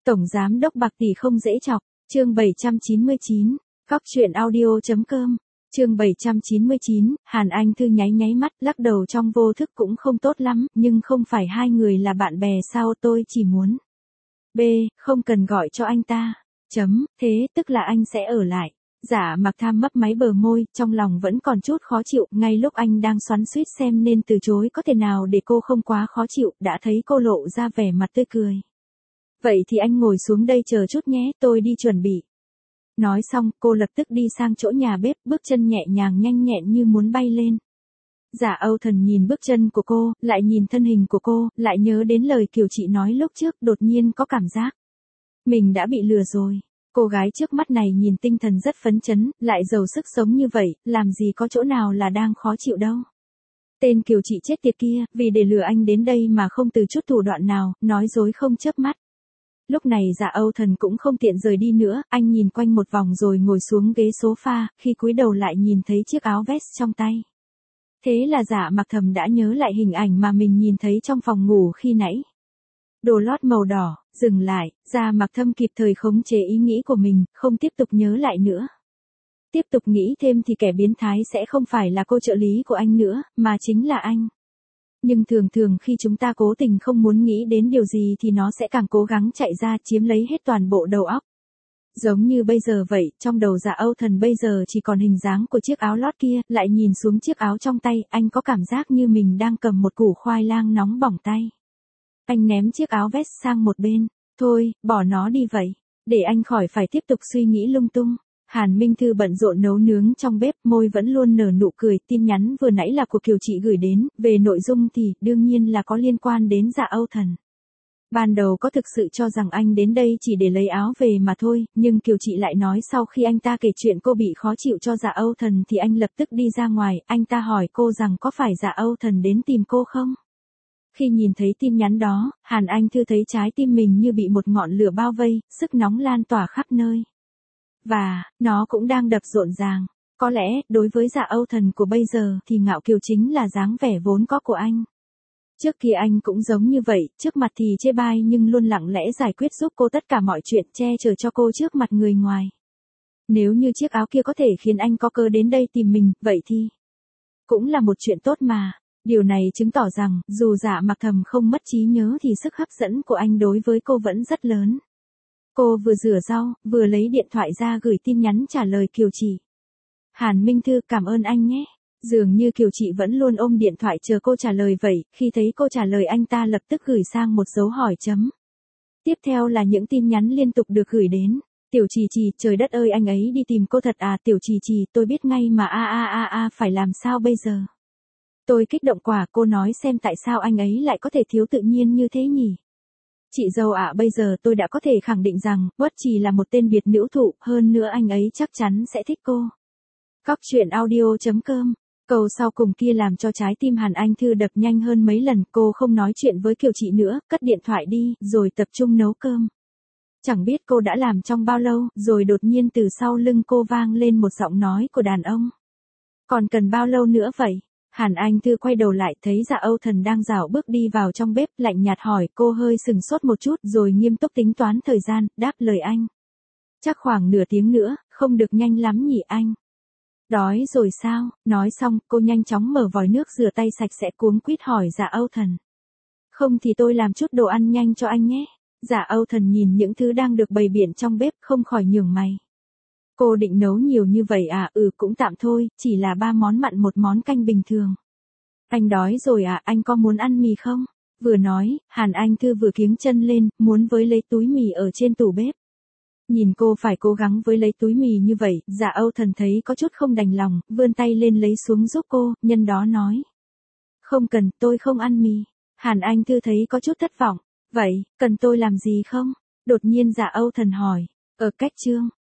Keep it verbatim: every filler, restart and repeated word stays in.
Tổng giám đốc bạc tỷ không dễ chọc, chương bảy trăm chín mươi chín, Cóc truyện audio chấm com, chương bảy trăm chín mươi chín, Hàn Anh Thư nháy nháy mắt, lắc đầu trong vô thức cũng không tốt lắm, nhưng không phải hai người là bạn bè sao, tôi chỉ muốn. B, không cần gọi cho anh ta. Chấm, thế tức là anh sẽ ở lại. Giả Mặc Tham mấp máy bờ môi, trong lòng vẫn còn chút khó chịu, ngay lúc anh đang xoắn xuýt xem nên từ chối có thể nào để cô không quá khó chịu, đã thấy cô lộ ra vẻ mặt tươi cười. Vậy thì anh ngồi xuống đây chờ chút nhé, tôi đi chuẩn bị. Nói xong, cô lập tức đi sang chỗ nhà bếp, bước chân nhẹ nhàng nhanh nhẹn như muốn bay lên. Giả Âu Thần nhìn bước chân của cô, lại nhìn thân hình của cô, lại nhớ đến lời Kiều Chị nói lúc trước, đột nhiên có cảm giác mình đã bị lừa rồi. Cô gái trước mắt này nhìn tinh thần rất phấn chấn, lại giàu sức sống như vậy, làm gì có chỗ nào là đang khó chịu đâu. Tên Kiều Chị chết tiệt kia, vì để lừa anh đến đây mà không từ chút thủ đoạn nào, nói dối không chớp mắt. Lúc này Dạ Âu Thần cũng không tiện rời đi nữa, anh nhìn quanh một vòng rồi ngồi xuống ghế sofa, khi cúi đầu lại nhìn thấy chiếc áo vest trong tay. Thế là Dạ Mặc Thầm đã nhớ lại hình ảnh mà mình nhìn thấy trong phòng ngủ khi nãy. Đồ lót màu đỏ, dừng lại, Dạ Mặc Thâm kịp thời khống chế ý nghĩ của mình, không tiếp tục nhớ lại nữa. Tiếp tục nghĩ thêm thì kẻ biến thái sẽ không phải là cô trợ lý của anh nữa, mà chính là anh. Nhưng thường thường khi chúng ta cố tình không muốn nghĩ đến điều gì thì nó sẽ càng cố gắng chạy ra chiếm lấy hết toàn bộ đầu óc. Giống như bây giờ vậy, trong đầu Dạ Âu Thần bây giờ chỉ còn hình dáng của chiếc áo lót kia, lại nhìn xuống chiếc áo trong tay, anh có cảm giác như mình đang cầm một củ khoai lang nóng bỏng tay. Anh ném chiếc áo vest sang một bên, thôi, bỏ nó đi vậy, để anh khỏi phải tiếp tục suy nghĩ lung tung. Hàn Minh Thư bận rộn nấu nướng trong bếp, môi vẫn luôn nở nụ cười, tin nhắn vừa nãy là của Kiều Chị gửi đến, về nội dung thì, đương nhiên là có liên quan đến Dạ Âu Thần. Ban đầu có thực sự cho rằng anh đến đây chỉ để lấy áo về mà thôi, nhưng Kiều Chị lại nói sau khi anh ta kể chuyện cô bị khó chịu cho Dạ Âu Thần thì anh lập tức đi ra ngoài, anh ta hỏi cô rằng có phải Dạ Âu Thần đến tìm cô không? Khi nhìn thấy tin nhắn đó, Hàn Anh Thư thấy trái tim mình như bị một ngọn lửa bao vây, sức nóng lan tỏa khắp nơi. Và, nó cũng đang đập rộn ràng. Có lẽ, đối với Dạ Âu Thần của bây giờ thì ngạo kiều chính là dáng vẻ vốn có của anh. Trước kia anh cũng giống như vậy, trước mặt thì chê bai nhưng luôn lặng lẽ giải quyết giúp cô tất cả mọi chuyện, che chở cho cô trước mặt người ngoài. Nếu như chiếc áo kia có thể khiến anh có cơ đến đây tìm mình, vậy thì cũng là một chuyện tốt mà. Điều này chứng tỏ rằng, dù Dạ Mặc Thầm không mất trí nhớ thì sức hấp dẫn của anh đối với cô vẫn rất lớn. Cô vừa rửa rau, vừa lấy điện thoại ra gửi tin nhắn trả lời Kiều Chị. Hàn Minh Thư, cảm ơn anh nhé. Dường như Kiều Chị vẫn luôn ôm điện thoại chờ cô trả lời vậy, khi thấy cô trả lời anh ta lập tức gửi sang một dấu hỏi chấm. Tiếp theo là những tin nhắn liên tục được gửi đến. Tiểu Trì Trì, trời đất ơi anh ấy đi tìm cô thật à, Tiểu Trì Trì, tôi biết ngay mà a a a a phải làm sao bây giờ. Tôi kích động quả, cô nói xem tại sao anh ấy lại có thể thiếu tự nhiên như thế nhỉ? Chị dâu ạ, bây giờ tôi đã có thể khẳng định rằng, Uất Trì là một tên biệt nữ thụ, hơn nữa anh ấy chắc chắn sẽ thích cô. Cóc truyện audio chấm com, câu sau cùng kia làm cho trái tim Hàn Anh Thư đập nhanh hơn mấy lần, cô không nói chuyện với Kiều Chị nữa, cất điện thoại đi, rồi tập trung nấu cơm. Chẳng biết cô đã làm trong bao lâu, rồi đột nhiên từ sau lưng cô vang lên một giọng nói của đàn ông. Còn cần bao lâu nữa vậy? Hàn Anh Thư quay đầu lại thấy Dạ Âu Thần đang rảo bước đi vào trong bếp, lạnh nhạt hỏi, cô hơi sừng sốt một chút rồi nghiêm túc tính toán thời gian, đáp lời anh. Chắc khoảng nửa tiếng nữa, không được nhanh lắm nhỉ anh. Đói rồi sao? Nói xong, cô nhanh chóng mở vòi nước rửa tay sạch sẽ cuống quýt hỏi Dạ Âu Thần. Không thì tôi làm chút đồ ăn nhanh cho anh nhé. Dạ Âu Thần nhìn những thứ đang được bày biện trong bếp không khỏi nhướng mày. Cô định nấu nhiều như vậy à? Ừ, cũng tạm thôi, chỉ là ba món mặn một món canh bình thường. Anh đói rồi à, anh có muốn ăn mì không? Vừa nói, Hàn Anh Thư vừa kiếng chân lên, muốn với lấy túi mì ở trên tủ bếp. Nhìn cô phải cố gắng với lấy túi mì như vậy, Dạ Âu Thần thấy có chút không đành lòng, vươn tay lên lấy xuống giúp cô, nhân đó nói. Không cần, tôi không ăn mì. Hàn Anh Thư thấy có chút thất vọng. Vậy, cần tôi làm gì không? Đột nhiên Dạ Âu Thần hỏi. Ở cách chương.